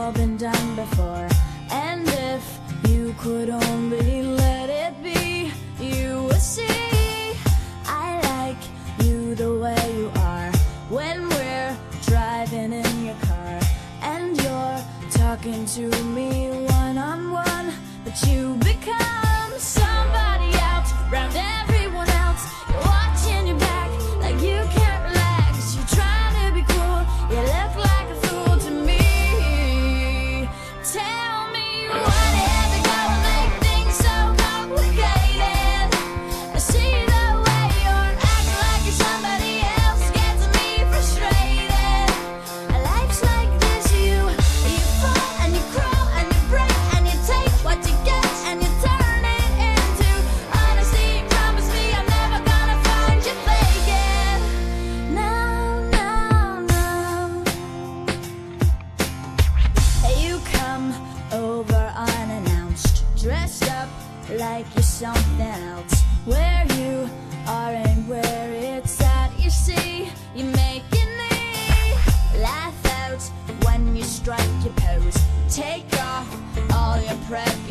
all been done before. And if you could only let it be, you would see I like you the way you are. When we're driving in your car and you're talking to me one-on-one, but you become somebody else around everyone else. You're watching your back like you can't relax. You're trying to be cool, you look like a fool to me. Tell me what is it gonna make things so complicated? I see the way you're acting like you're somebody else, gets me frustrated. Life's like this, you fall and you crawl and you break and you take what you get and you turn it into honesty. Promise me I'm never gonna find you faking. No, no, no. You come over unannounced, dressed up like you're something else. Where you are and where it's at, you see, you're making me laugh out when you strike your pose. Take off all your prep